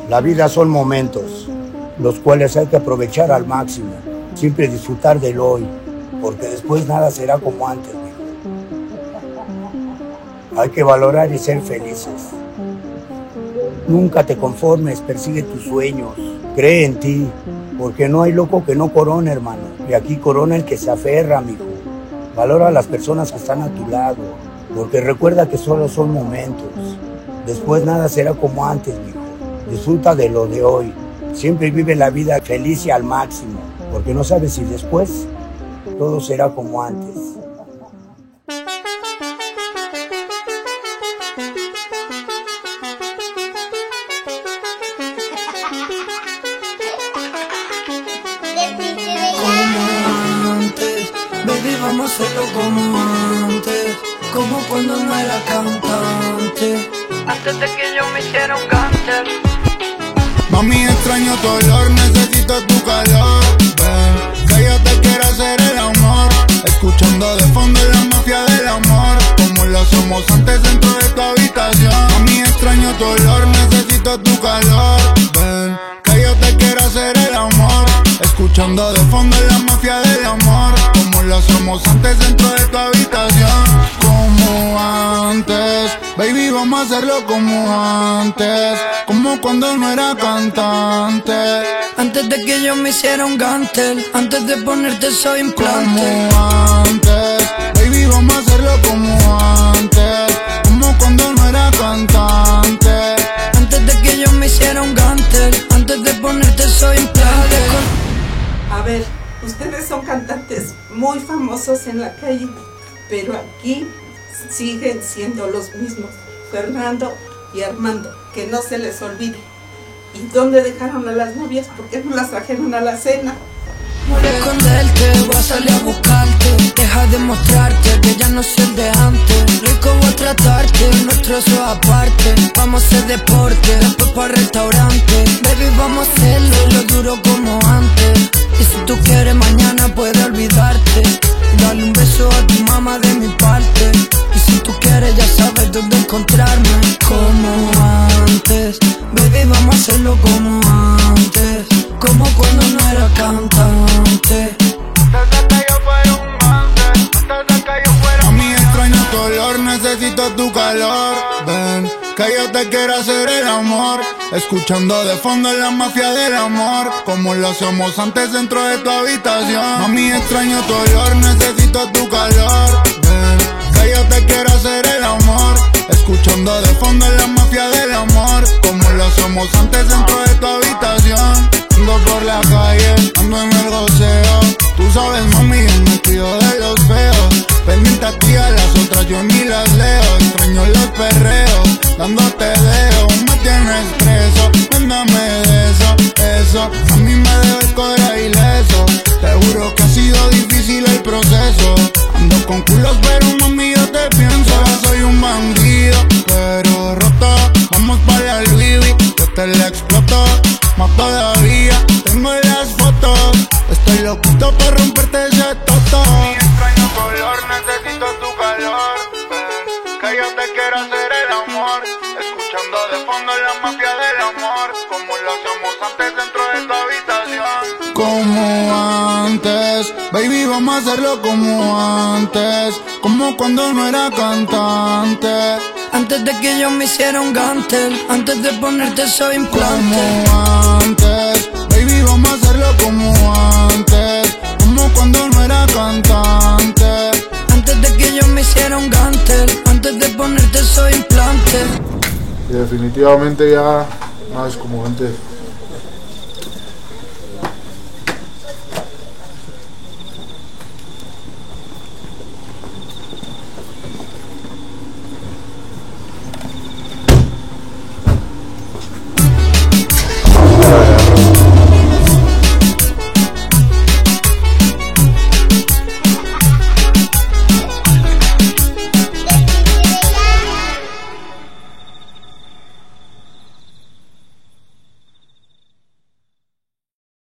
La vida son momentos, los cuales hay que aprovechar al máximo, siempre disfrutar del hoy, porque después nada será como antes, mijo. Hay que valorar y ser felices. Nunca te conformes, persigue tus sueños, cree en ti, porque no hay loco que no corona, hermano, y aquí corona el que se aferra, mijo. Valora a las personas que están a tu lado, porque recuerda que solo son momentos. Después nada será como antes, mijo. Disfruta de lo de hoy. Siempre vive la vida feliz y al máximo, porque no sabes si después todo será como antes. Baby, vamos a hacerlo como antes, como cuando no era cantante, antes de que yo me hiciera un cáncer. Mami, extraño tu olor, necesito tu calor. Ven, que yo te quiero hacer el amor, escuchando de fondo la mafia del amor, como lo hacemos antes dentro de tu habitación. Mami, extraño tu olor, necesito tu calor. Ven, que yo te quiero hacer el amor, escuchando de fondo la mafia del amor, como lo hacemos antes dentro de tu habitación. Como antes, baby, vamos a hacerlo como antes, como cuando no era cantante, antes de que yo me hiciera un gantel, antes de ponerte soy implante. Como antes, baby, vamos a hacerlo como antes, como cuando no era cantante, antes de que yo me hiciera un gantel, antes de ponerte soy implante. A ver, ustedes son cantantes muy famosos en la calle, pero aquí siguen siendo los mismos, Fernando y Armando, que no se les olvide. ¿Y dónde dejaron a las novias? ¿Por qué no las trajeron a la cena? Voy a esconderte, voy a salir a buscarte, deja de mostrarte que ya no soy el de antes. Rico voy a tratarte, nuestro eso aparte. Vamos a hacer deporte, después para restaurante. Baby, vamos a hacerlo, lo duro como antes. Y si tú quieres mañana puedes olvidarte, dale un beso a tu mamá de mi parte. Y si tú quieres ya sabes dónde encontrarme. Como antes, baby, vamos a hacerlo como antes, como cuando no era cantante. Mami, extraño tu olor, necesito tu calor. Ven, que yo te quiero hacer el amor, escuchando de fondo la mafia del amor, como lo hacemos antes dentro de tu habitación. Mami, extraño tu olor, necesito tu calor. Ven, que yo te quiero hacer el amor, escuchando de fondo la mafia del amor, como lo hacemos antes dentro de tu habitación. Ando por la calle, ando en el goceo, tú sabes, mami, yo me cuido de los feos. Pendiente a ti, a las otras yo ni las leo. Extraño los perreos, dándote dedo. Me tienes preso, mándame de eso. A mí me debe el cobre ileso. Te juro que ha sido difícil el proceso. Ando con culos pero mami yo te pienso. Soy un bandido, pero roto. Vamos para el Louis, yo te la exploto. Más todavía, tengo las fotos. Estoy loquito por romperte ese toto. Extraño tu olor, necesito tu calor. Ven, que yo te quiero hacer el amor, escuchando de fondo la mafia del amor, como lo hacemos antes dentro de tu habitación. Como antes, baby, vamos a hacerlo como antes, como cuando no era cantante, antes de que yo me hiciera un gantel, antes de ponerte soy implante. Como antes, baby, vamos a hacerlo como antes, como cuando no era cantante, antes de que yo me hiciera un gantel, antes de ponerte soy implante. Y definitivamente ya no es como antes.